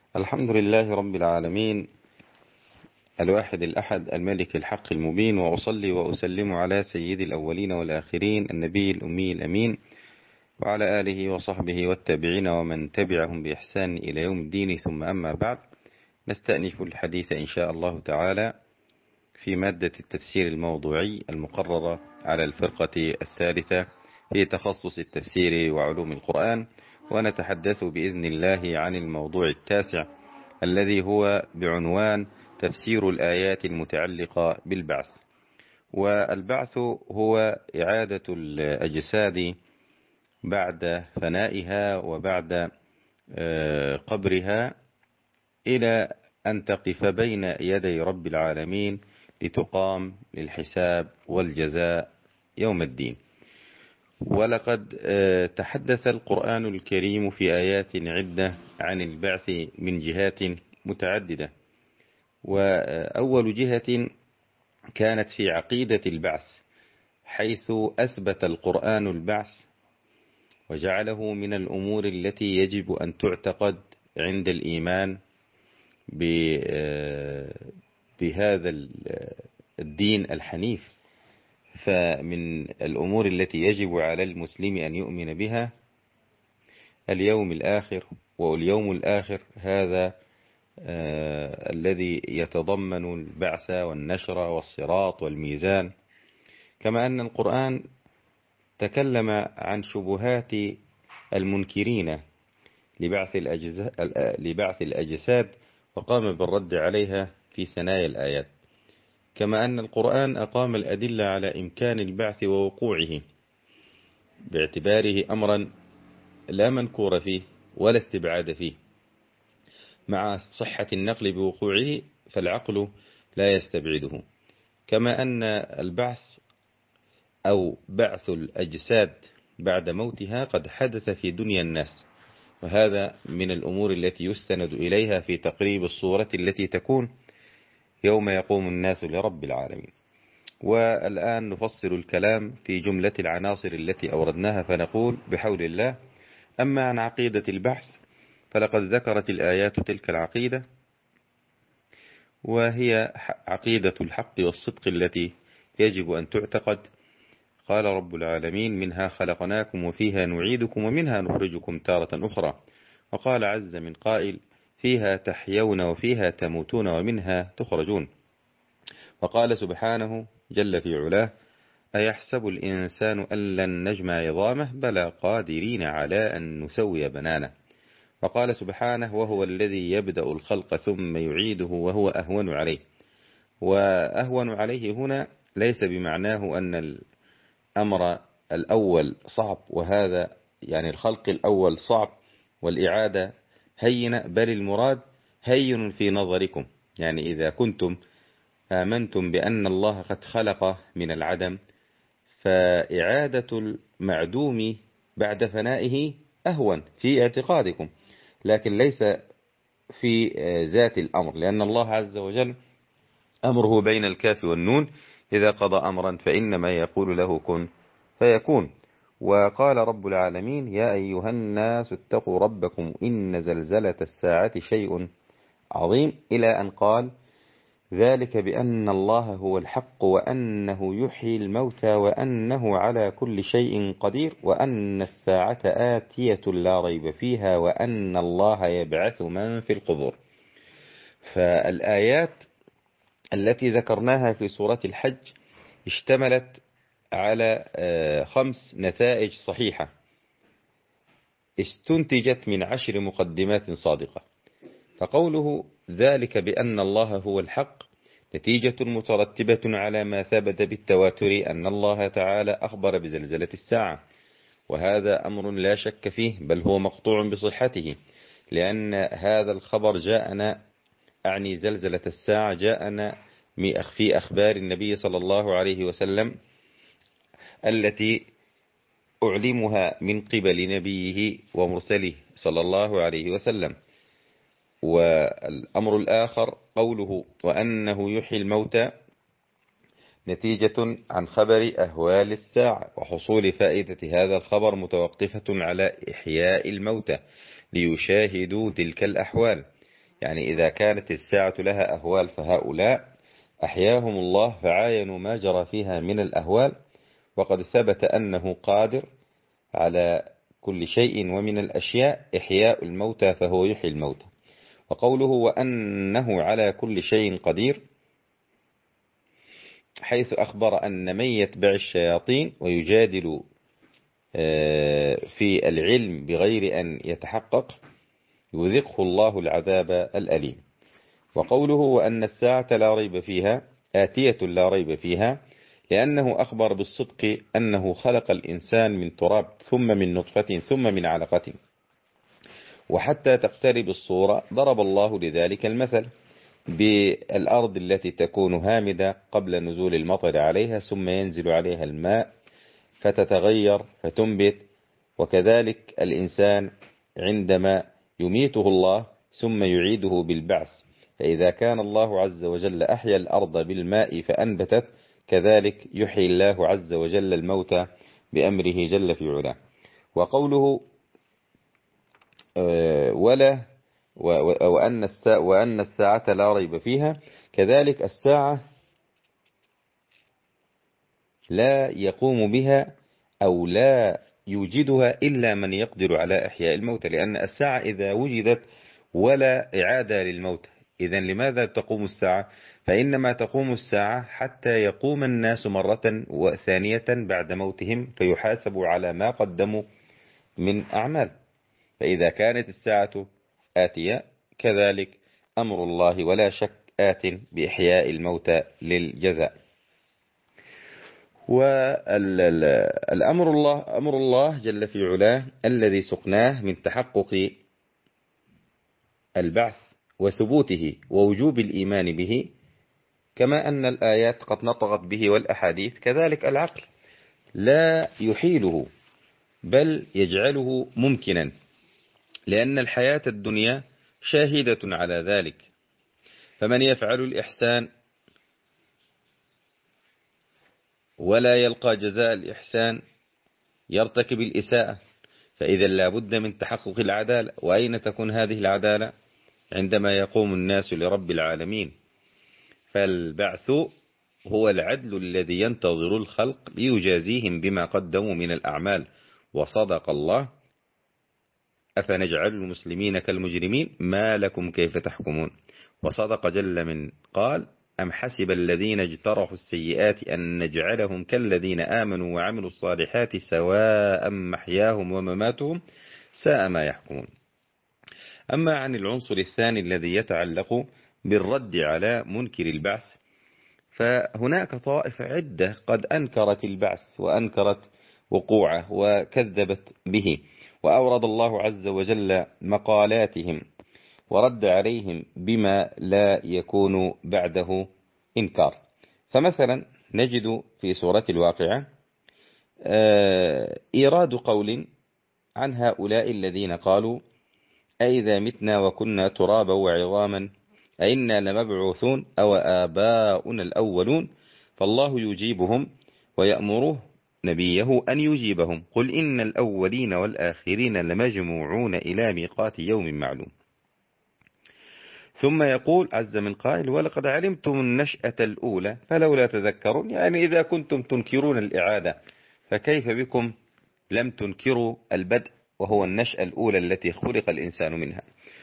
الحمد لله رب العالمين، الواحد الأحد الملك الحق المبين، وأصلي وأسلم على سيد الأولين والآخرين النبي الأمي الأمين، وعلى آله وصحبه والتابعين ومن تبعهم بإحسان إلى يوم الدين. ثم أما بعد، نستأنف الحديث إن شاء الله تعالى في مادة التفسير الموضوعي المقررة على الفرقة الثالثة في تخصص التفسير وعلوم القرآن، ونتحدث بإذن الله عن الموضوع التاسع الذي هو بعنوان تفسير الآيات المتعلقة بالبعث. والبعث هو إعادة الأجساد بعد فنائها وبعد قبرها إلى أن تقف بين يدي رب العالمين لتقام للحساب والجزاء يوم الدين. ولقد تحدث القرآن الكريم في آيات عدة عن البعث من جهات متعددة، وأول جهة كانت في عقيدة البعث، حيث أثبت القرآن البعث وجعله من الأمور التي يجب أن تعتقد عند الإيمان بهذا الدين الحنيف. فمن الأمور التي يجب على المسلم أن يؤمن بها اليوم الآخر، واليوم الآخر هذا الذي يتضمن البعث والنشر والصراط والميزان. كما أن القرآن تكلم عن شبهات المنكرين لبعث الأجساد وقام بالرد عليها في ثنايا الآيات. كما أن القرآن أقام الأدلة على إمكان البعث ووقوعه باعتباره أمرا لا منكور فيه ولا استبعاد فيه، مع صحة النقل بوقوعه فالعقل لا يستبعده. كما أن البعث أو بعث الأجساد بعد موتها قد حدث في دنيا الناس، وهذا من الأمور التي يستند إليها في تقريب الصورة التي تكون يوم يقوم الناس لرب العالمين. والآن نفصل الكلام في جملة العناصر التي أوردناها، فنقول بحول الله: أما عن عقيدة البحث فلقد ذكرت الآيات تلك العقيدة، وهي عقيدة الحق والصدق التي يجب أن تعتقد. قال رب العالمين: منها خلقناكم وفيها نعيدكم ومنها نخرجكم تارة أخرى. وقال عز من قائل: فيها تحيون وفيها تموتون ومنها تخرجون. وقال سبحانه جل في علاه: أيحسب الإنسان أن لن نجمع عظامه بلى قادرين على أن نسوي بنانه. وقال سبحانه: وهو الذي يبدأ الخلق ثم يعيده وهو أهون عليه. وأهون عليه هنا ليس بمعناه أن الأمر الأول صعب، وهذا يعني الخلق الأول صعب والإعادة هينة، بل المراد هين في نظركم. يعني إذا كنتم آمنتم بأن الله قد خلق من العدم، فإعادة المعدوم بعد فنائه أهون في اعتقادكم، لكن ليس في ذات الأمر، لأن الله عز وجل أمره بين الكاف والنون، إذا قضى أمرا فإنما يقول له كن فيكون. وقال رب العالمين: يا أيها الناس اتقوا ربكم إن زلزلة الساعة شيء عظيم، إلى أن قال: ذلك بأن الله هو الحق وأنه يحيي الموتى وأنه على كل شيء قدير وأن الساعة آتية لا ريب فيها وأن الله يبعث من في القبور. فالآيات التي ذكرناها في سورة الحج اشتملت على 5 نتائج صحيحة استنتجت من 10 مقدمات صادقة. فقوله ذلك بأن الله هو الحق نتيجة مترتبة على ما ثبت بالتواتر أن الله تعالى أخبر بزلزلة الساعة، وهذا أمر لا شك فيه، بل هو مقطوع بصحته، لأن هذا الخبر جاءنا، أعني زلزلة الساعة، جاءنا في أخبار النبي صلى الله عليه وسلم التي أعلمها من قبل نبيه ومرسله صلى الله عليه وسلم. والأمر الآخر قوله وأنه يحيي الموتى نتيجة عن خبر أهوال الساعة، وحصول فائدة هذا الخبر متوقفة على إحياء الموتى ليشاهدوا تلك الأحوال. يعني إذا كانت الساعة لها أهوال فهؤلاء أحياهم الله فعاينوا ما جرى فيها من الأهوال، وقد ثبت أنه قادر على كل شيء، ومن الأشياء إحياء الموتى فهو يحيي الموتى. وقوله وأنه على كل شيء قدير، حيث أخبر أن من يتبع الشياطين ويجادل في العلم بغير أن يتحقق يذقه الله العذاب الأليم. وقوله وأن الساعة لا ريب فيها آتية لا ريب فيها، لأنه أخبر بالصدق أنه خلق الإنسان من تراب ثم من نطفة ثم من علقة، وحتى تقترب الصورة ضرب الله لذلك المثل بالأرض التي تكون هامدة قبل نزول المطر عليها، ثم ينزل عليها الماء فتتغير فتنبت. وكذلك الإنسان عندما يميته الله ثم يعيده بالبعث، فإذا كان الله عز وجل أحيا الأرض بالماء فأنبتت، كذلك يحيي الله عز وجل الموتى بأمره جل في علاه. وقوله ولا وأن الساعة لا ريب فيها، كذلك الساعة لا يقوم بها أو لا يوجدها إلا من يقدر على إحياء الموتى، لأن الساعة إذا وجدت ولا إعادة للموتى، إذن لماذا تقوم الساعة؟ فإنما تقوم الساعة حتى يقوم الناس مرة وثانية بعد موتهم فيحاسبوا على ما قدموا من أعمال. فإذا كانت الساعة آتية كذلك أمر الله ولا شك آت بإحياء الموتى للجزاء. والأمر أمر الله جل في علاه الذي سقناه من تحقق البعث وثبوته ووجوب الإيمان به، كما أن الآيات قد نطقت به والأحاديث، كذلك العقل لا يحيله بل يجعله ممكنا، لأن الحياة الدنيا شاهدة على ذلك. فمن يفعل الإحسان ولا يلقى جزاء الإحسان يرتكب الإساءة، فإذا لا بد من تحقق العدالة. وأين تكون هذه العدالة؟ عندما يقوم الناس لرب العالمين. فالبعث هو العدل الذي ينتظر الخلق ليجازيهم بما قدموا من الأعمال. وصدق الله أفنجعل المسلمين كالمجرمين ما لكم كيف تحكمون. وصدق جل من قال أم حسب الذين اجترحوا السيئات أن نجعلهم كالذين آمنوا وعملوا الصالحات سواء محياهم ومماتهم ساء ما يحكمون. أما عن العنصر الثاني الذي يتعلق بالرد على منكر البعث، فهناك طائفة عدة قد أنكرت البعث وأنكرت وقوعه وكذبت به، وأورد الله عز وجل مقالاتهم ورد عليهم بما لا يكون بعده إنكار. فمثلا نجد في سورة الواقعة إيراد قول عن هؤلاء الذين قالوا أئذا متنا وكنا ترابا وعظاما أئنا لمبعوثون أو آباؤنا الأولون. فالله يجيبهم ويأمره نبيه أن يجيبهم قل إن الأولين والآخرين لمجموعون إلى ميقات يوم معلوم. ثم يقول عز من قائل ولقد علمتم النشأة الأولى فلولا تذكرون، يعني إذا كنتم تنكرون الإعادة فكيف بكم لم تنكروا البدء وهو النشأة الأولى التي خلق الإنسان منها.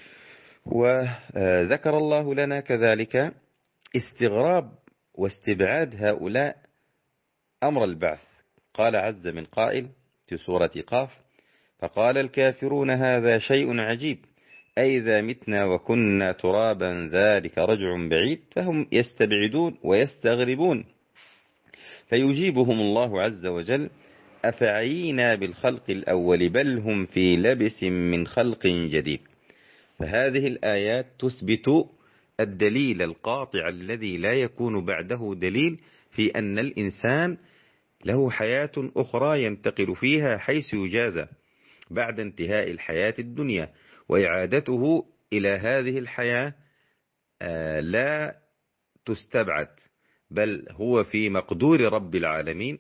وذكر الله لنا كذلك استغراب واستبعاد هؤلاء أمر البعث. قال عز من قائل في سورة قاف فقال الكافرون هذا شيء عجيب أئذا متنا وكنا ترابا ذلك رجع بعيد. فهم يستبعدون ويستغربون، فيجيبهم الله عز وجل أفعينا بالخلق الأول بل هم في لبس من خلق جديد. فهذه الآيات تثبت الدليل القاطع الذي لا يكون بعده دليل في أن الإنسان له حياة أخرى ينتقل فيها حيث يجازى بعد انتهاء الحياة الدنيا، وإعادته إلى هذه الحياة لا تستبعد بل هو في مقدور رب العالمين،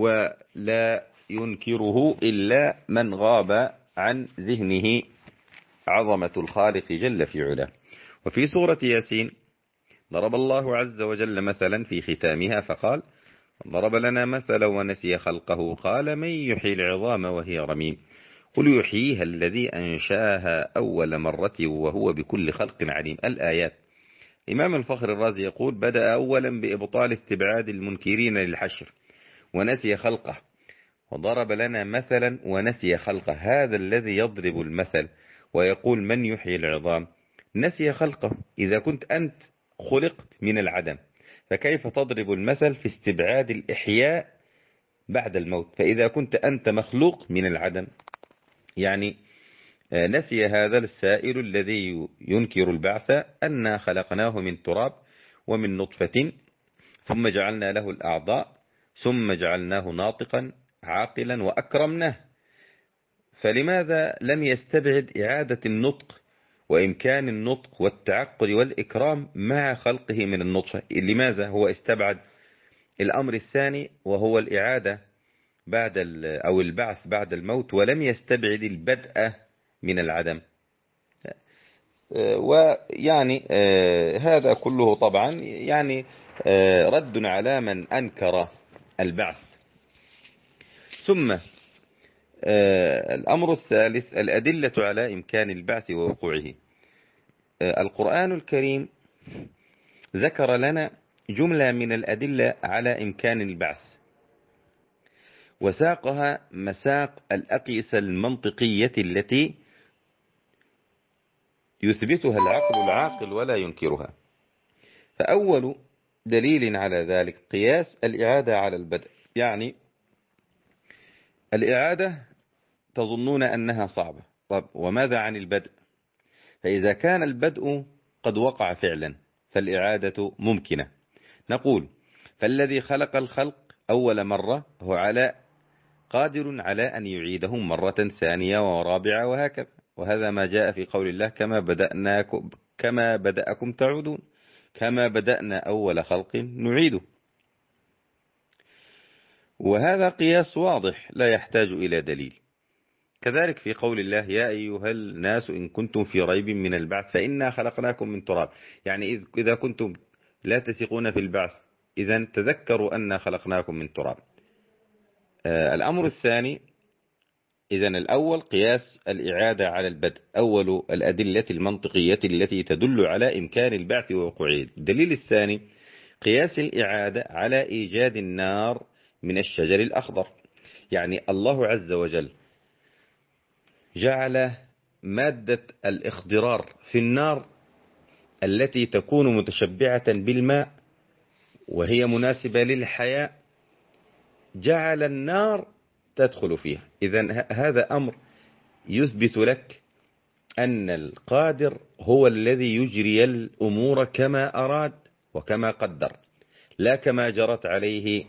ولا ينكره إلا من غاب عن ذهنه عظمة الخالق جل في علاه. وفي سورة ياسين ضرب الله عز وجل مثلا في ختامها فقال: ضرب لنا مثلا ونسي خلقه قال من يحيي العظام وهي رميم قل يحييها الذي أنشاها أول مرة وهو بكل خلق عليم. الآيات. إمام الفخر الرازي يقول: بدأ أولا بإبطال استبعاد المنكرين للحشر ونسي خلقه، وضرب لنا مثلا ونسي خلقه. هذا الذي يضرب المثل ويقول من يحيي العظام نسي خلقه. إذا كنت أنت خلقت من العدم، فكيف تضرب المثل في استبعاد الإحياء بعد الموت؟ فإذا كنت أنت مخلوق من العدم، يعني نسي هذا السائل الذي ينكر البعث أن خلقناه من تراب ومن نطفة ثم جعلنا له الأعضاء ثم جعلناه ناطقا عاقلا وأكرمناه. فلماذا لم يستبعد إعادة النطق وإمكان النطق والتعقل والإكرام مع خلقه من النطفة؟ لماذا هو استبعد الأمر الثاني وهو الإعادة بعد أو البعث بعد الموت ولم يستبعد البدء من العدم؟ ويعني هذا كله طبعا يعني رد على من أنكر البعث. ثم الأمر الثالث الأدلة على إمكان البعث ووقوعه. القرآن الكريم ذكر لنا جملة من الأدلة على إمكان البعث، وساقها مساق الأقيسة المنطقية التي يثبتها العقل العاقل ولا ينكرها. فأول دليل على ذلك قياس الإعادة على البدء. يعني الإعادة تظنون أنها صعبة، طب وماذا عن البدء؟ فإذا كان البدء قد وقع فعلا فالإعادة ممكنة. نقول: فالذي خلق الخلق أول مرة هو قادر على أن يعيدهم مرة ثانية ورابعة وهكذا. وهذا ما جاء في قول الله: كما بدأكم تعودون، كما بدأنا أول خلق نعيده. وهذا قياس واضح لا يحتاج إلى دليل. كذلك في قول الله: يا أيها الناس إن كنتم في ريب من البعث فإنا خلقناكم من تراب. يعني إذا كنتم لا تثقون في البعث إذن تذكروا أننا خلقناكم من تراب. الأمر الثاني، إذن الأول قياس الإعادة على البدء، أول الأدلة المنطقية التي تدل على إمكان البعث ووقوعه. الدليل الثاني قياس الإعادة على إيجاد النار من الشجر الأخضر. يعني الله عز وجل جعل مادة الاخضرار في النار التي تكون متشبعة بالماء وهي مناسبة للحياة، جعل النار تدخل فيها. إذن هذا أمر يثبت لك أن القادر هو الذي يجري الأمور كما أراد وكما قدر، لا كما جرت عليه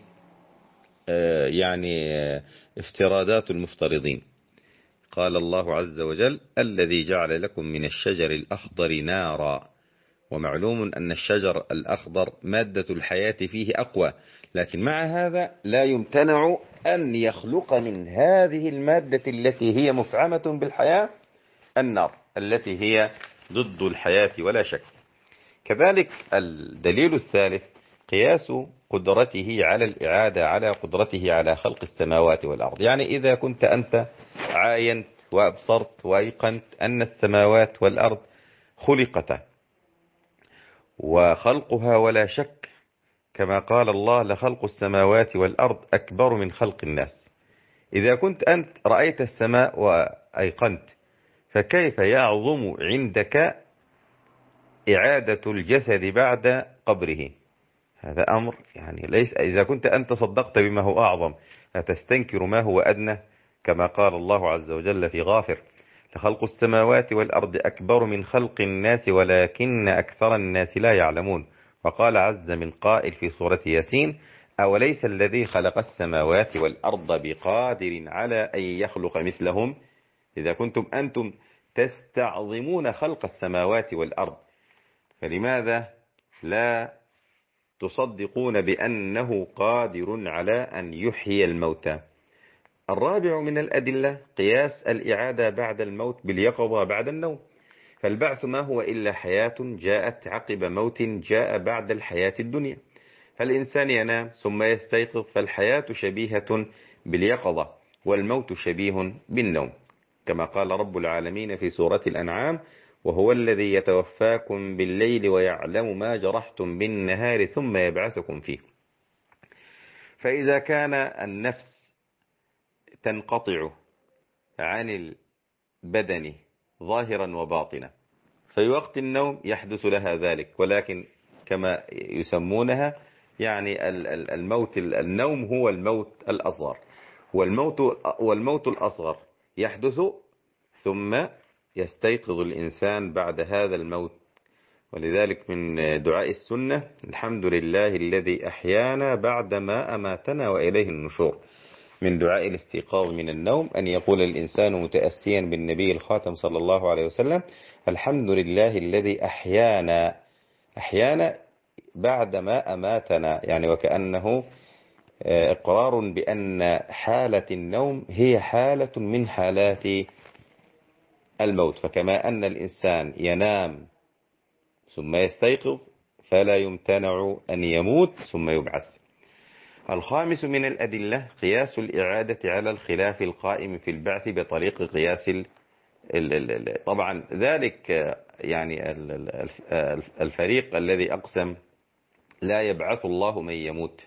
يعني افتراضات المفترضين. قال الله عز وجل: الذي جعل لكم من الشجر الأخضر نارا. ومعلوم أن الشجر الأخضر مادة الحياة فيه أقوى، لكن مع هذا لا يمتنع أن يخلق من هذه المادة التي هي مفعمة بالحياة النار التي هي ضد الحياة ولا شك. كذلك الدليل الثالث قياس قدرته على الإعادة على قدرته على خلق السماوات والأرض. يعني إذا كنت أنت عاينت وأبصرت وأيقنت أن السماوات والأرض خلقتا وخلقها ولا شك كما قال الله: لخلق السماوات والأرض أكبر من خلق الناس. إذا كنت أنت رأيت السماء وأيقنت، فكيف يعظم عندك إعادة الجسد بعد قبره؟ هذا أمر يعني ليس. إذا كنت أنت صدقت بما هو أعظم فتستنكر ما هو أدنى، كما قال الله عز وجل في غافر: لخلق السماوات والأرض أكبر من خلق الناس ولكن أكثر الناس لا يعلمون. وقال عز من قائل في سورة ياسين: أوليس الذي خلق السماوات والأرض بقادر على أن يخلق مثلهم. إذا كنتم أنتم تستعظمون خلق السماوات والأرض، فلماذا لا تصدقون بأنه قادر على أن يحيي الموتى؟ الرابع من الأدلة قياس الإعادة بعد الموت باليقظة بعد النوم. فالبعث ما هو إلا حياة جاءت عقب موت جاء بعد الحياة الدنيا. فالإنسان ينام ثم يستيقظ، فالحياة شبيهة باليقظة والموت شبيه بالنوم، كما قال رب العالمين في سورة الأنعام: وهو الذي يتوفاكم بالليل ويعلم ما جرحتم بالنهار ثم يبعثكم فيه. فإذا كان النفس تنقطع عن البدن ظاهرا وباطنا، في وقت النوم يحدث لها ذلك، ولكن كما يسمونها يعني الموت، النوم هو الموت الأصغر، والموت الأصغر يحدث ثم يستيقظ الإنسان بعد هذا الموت. ولذلك من دعاء السنة: الحمد لله الذي أحيانا بعدما أماتنا وإليه النشور. من دعاء الاستيقاظ من النوم أن يقول الإنسان متأسيا بالنبي الخاتم صلى الله عليه وسلم: الحمد لله الذي أحيانا بعدما أماتنا، يعني وكأنه إقرار بأن حالة النوم هي حالة من حالات الموت. فكما أن الإنسان ينام ثم يستيقظ، فلا يمتنع أن يموت ثم يبعث. الخامس من الأدلة قياس الإعادة على الخلاف القائم في البعث بطريق قياس طبعا ذلك يعني الفريق الذي أقسم لا يبعث الله من يموت،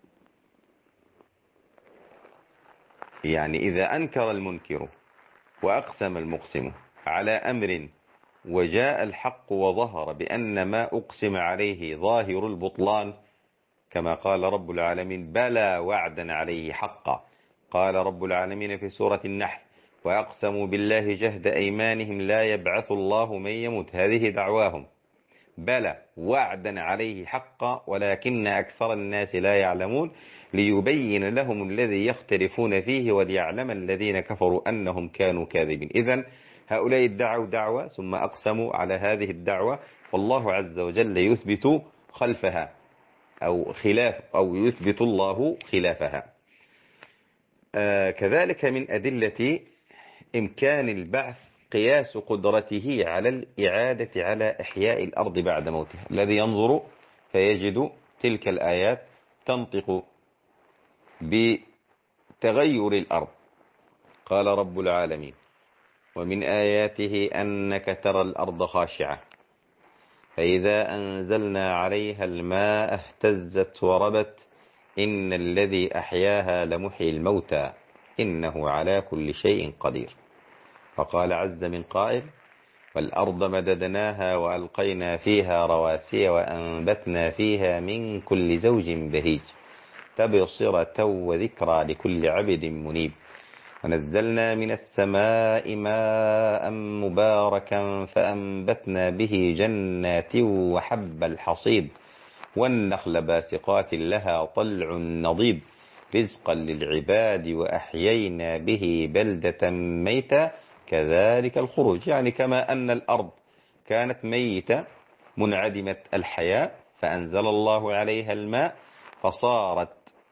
يعني إذا أنكر المنكر وأقسم المقسم على أمر وجاء الحق وظهر بأن ما أقسم عليه ظاهر البطلان، كما قال رب العالمين: بلى وعدا عليه حقا. قال رب العالمين في سورة النحل: وأقسموا بالله جهد أيمانهم لا يبعث الله من يموت. هذه دعواهم: بلى وعدا عليه حقا ولكن أكثر الناس لا يعلمون، ليبين لهم الذي يختلفون فيه وليعلم الذين كفروا أنهم كانوا كاذبين. إذن هؤلاء ادعوا دعوة ثم أقسموا على هذه الدعوة، والله عز وجل يثبت خلفها أو يثبت الله خلافها. كذلك من أدلة إمكان البعث قياس قدرته على الإعادة على إحياء الأرض بعد موتها. الذي ينظر فيجد تلك الآيات تنطق بتغير الأرض. قال رب العالمين: ومن آياته أنك ترى الأرض خاشعة فإذا أنزلنا عليها الماء اهتزت وربت إن الذي أحياها لمحيي الموتى إنه على كل شيء قدير. فقال عز من قائل: والأرض مددناها وألقينا فيها رواسي وأنبتنا فيها من كل زوج بهيج تبصرة وذكرى لكل عبد منيب ونزلنا من السماء ماء مباركا فأنبتنا به جنات وحب الحصيد والنخل باسقات لها طلع نضيد رزقا للعباد وأحيينا به بلدة ميتا كذلك الخروج. يعني كما أن الأرض كانت ميتة منعدمة الحياة فأنزل الله عليها الماء فصارت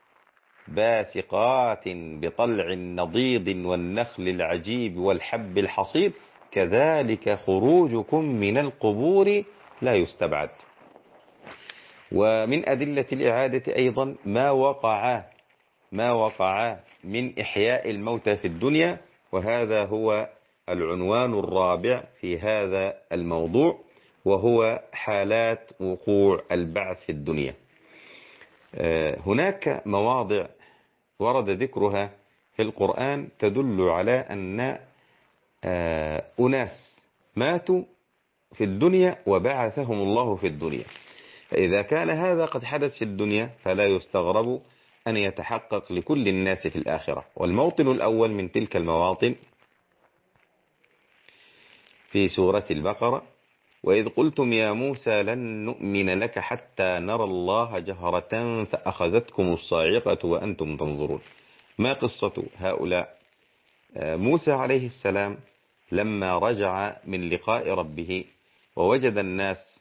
باسقات بطلع نضيد والنخل العجيب والحب الحصيد كذلك خروجكم من القبور لا يستبعد. ومن أدلة الإعادة أيضا ما وقع من إحياء الموتى في الدنيا، وهذا هو العنوان الرابع في هذا الموضوع، وهو حالات وقوع البعث في الدنيا. هناك مواضع ورد ذكرها في القرآن تدل على أن أناس ماتوا في الدنيا وبعثهم الله في الدنيا. فإذا كان هذا قد حدث في الدنيا فلا يستغرب أن يتحقق لكل الناس في الآخرة. والموطن الأول من تلك المواطن في سورة البقرة: وإذ قلتم يا موسى لن نؤمن لك حتى نرى الله جهرة فأخذتكم الصاعقة وأنتم تنظرون. ما قصة هؤلاء؟ موسى عليه السلام لما رجع من لقاء ربه ووجد الناس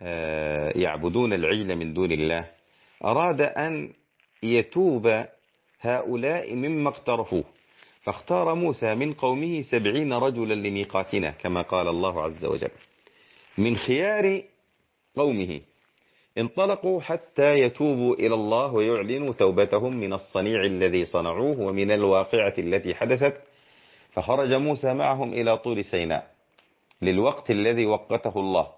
يعبدون العجل من دون الله، أراد أن يتوب هؤلاء مما اقترفوه. فاختار موسى من قومه 70 رجلا لميقاتنا كما قال الله عز وجل. من خيار قومه انطلقوا حتى يتوبوا إلى الله ويعلنوا توبتهم من الصنيع الذي صنعوه ومن الواقعة التي حدثت. فخرج موسى معهم إلى طور سيناء للوقت الذي وقته الله،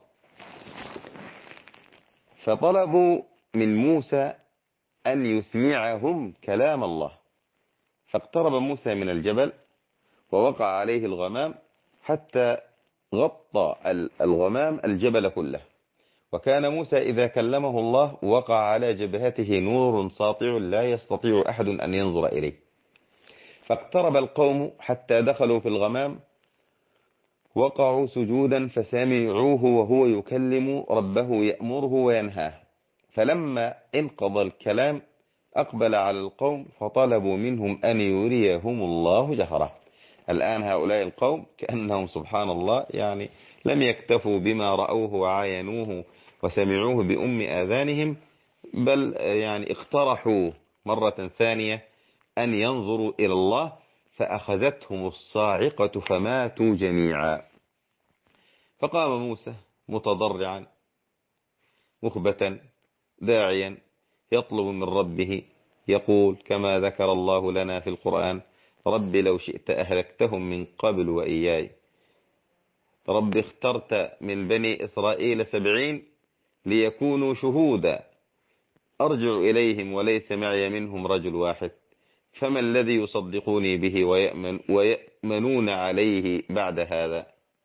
فطلبوا من موسى أن يسمعهم كلام الله. فاقترب موسى من الجبل ووقع عليه الغمام حتى غطى الغمام الجبل كله. وكان موسى إذا كلمه الله وقع على جبهته نور ساطع لا يستطيع أحد أن ينظر إليه. فاقترب القوم حتى دخلوا في الغمام، وقعوا سجودا فسمعوه وهو يكلم ربه يأمره وينهاه. فلما انقضى الكلام أقبل على القوم فطلبوا منهم أن يريهم الله جهرة. الآن هؤلاء القوم كأنهم سبحان الله يعني لم يكتفوا بما رأوه وعاينوه وسمعوه بأم آذانهم، بل يعني اقترحوا مرة ثانية أن ينظروا إلى الله، فأخذتهم الصاعقة فماتوا جميعا. فقام موسى متضرعا مخبتا داعيا يطلب من ربه، يقول كما ذكر الله لنا في القرآن: رب لو شئت أهلكتهم من قبل وإياي، رب اخترت من بني إسرائيل 70 ليكونوا شهودا، أرجع إليهم وليس معي منهم رجل واحد، فما الذي يصدقوني به ويأمنون عليه بعد هذا؟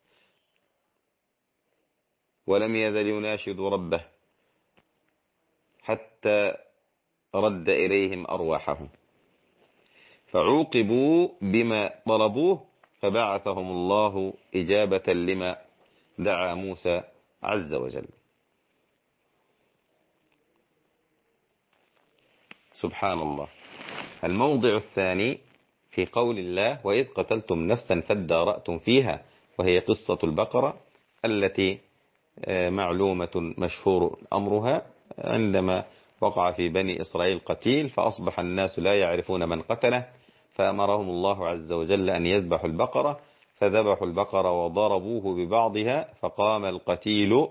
ولم يزل يناشد ربه حتى رد إليهم أرواحهم، فعوقبوا بما طلبوه، فبعثهم الله إجابة لما دعا موسى عز وجل. سبحان الله. الموضع الثاني في قول الله: وإذ قتلتم نفسا فادارأتم فيها، وهي قصة البقرة التي معلومة مشهور أمرها، عندما وقع في بني إسرائيل قتيل فأصبح الناس لا يعرفون من قتله، فأمرهم الله عز وجل أن يذبحوا البقرة، فذبحوا البقرة وضربوه ببعضها فقام القتيل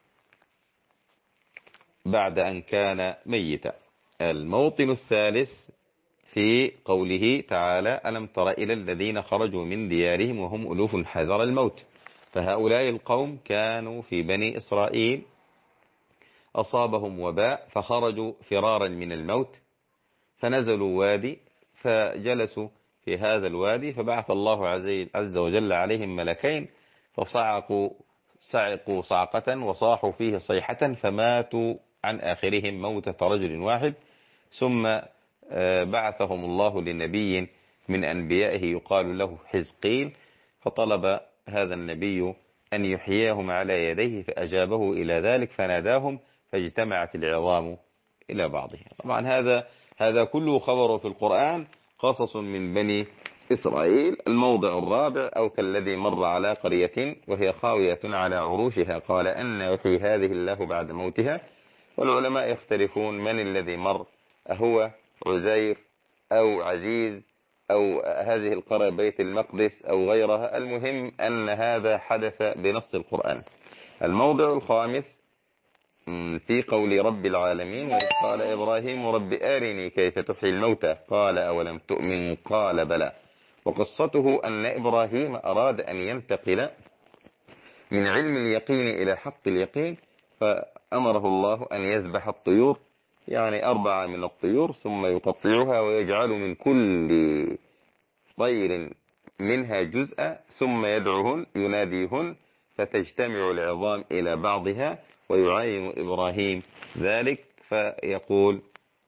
بعد أن كان ميتا. الموطن الثالث في قوله تعالى: ألم تر إلى الذين خرجوا من ديارهم وهم ألوف حذر الموت. فهؤلاء القوم كانوا في بني إسرائيل، أصابهم وباء فخرجوا فرارا من الموت، فنزلوا وادي فجلسوا في هذا الوادي، فبعث الله عز وجل عليهم ملكين فصعقوا صعقة وصاحوا فيه صيحة فماتوا عن آخرهم موتة رجل واحد. ثم بعثهم الله لنبي من أنبيائه يقال له حزقيل، فطلب هذا النبي أن يحييهم على يديه فأجابه إلى ذلك فناداهم فاجتمعت العظام إلى بعضها. طبعا هذا كله خبر في القرآن، قصص من بني إسرائيل. الموضع الرابع: أو كالذي مر على قرية وهي خاوية على عروشها قال أن يحيي هذه الله بعد موتها. والعلماء يختلفون من الذي مر، أهو عزير أو عزيز أو هذه القرية بيت المقدس أو غيرها، المهم أن هذا حدث بنص القرآن. الموضع الخامس في قول رب العالمين: وإذ قال إبراهيم رب أرني كيف تحيي الموتى قال أولم تؤمن قال بلى. وقصته أن إبراهيم أراد أن ينتقل من علم اليقين إلى حق اليقين، فأمره الله أن يذبح الطيور، يعني 4 من الطيور، ثم يقطعها ويجعل من كل طير منها جزءا، ثم يدعوهن يناديهن فتجتمع العظام إلى بعضها، ويعاين إبراهيم ذلك فيقول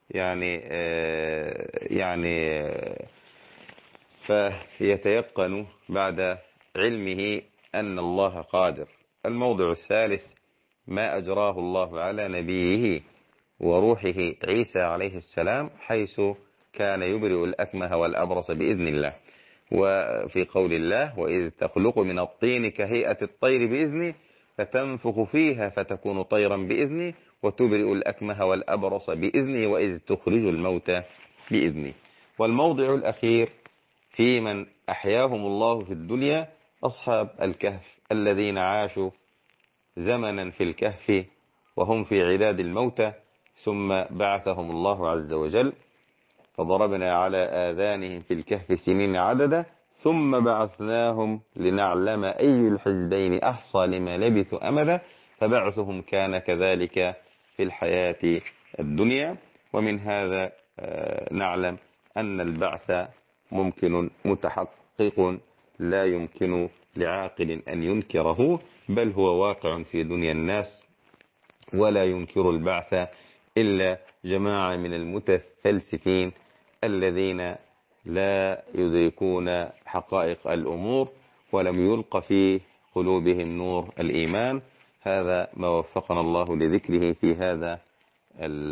فيتيقن بعد علمه أن الله قادر. الموضع الثالث: ما أجراه الله على نبيه وروحه عيسى عليه السلام، حيث كان يبرئ الأكمه والأبرص بإذن الله. وفي قول الله: وإذ تخلق من الطين كهيئة الطير بإذني فتنفخ فيها فتكون طيرا بإذني وتبرئ الأكمه والأبرص بإذني وإذ تخرج الموتى بإذني. والموضع الأخير في من أحياهم الله في الدنيا أصحاب الكهف الذين عاشوا زمنا في الكهف وهم في عداد الموتى، ثم بعثهم الله عز وجل فضربنا على آذانهم في الكهف سنين عددا ثم بعثناهم لنعلم أي الحزبين أحصى لما لبثوا أمدا، فبعثهم كان كذلك في الحياة الدنيا. ومن هذا نعلم أن البعث ممكن متحقق لا يمكن لعاقل أن ينكره، بل هو واقع في دنيا الناس، ولا ينكر البعث إلا جماعة من المتفلسفين الذين لا يدركون حقائق الأمور ولم يلق في قلوبهم نور الإيمان. هذا ما وفقنا الله لذكره في هذا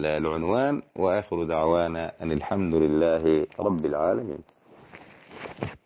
العنوان، وآخر دعوانا أن الحمد لله رب العالمين.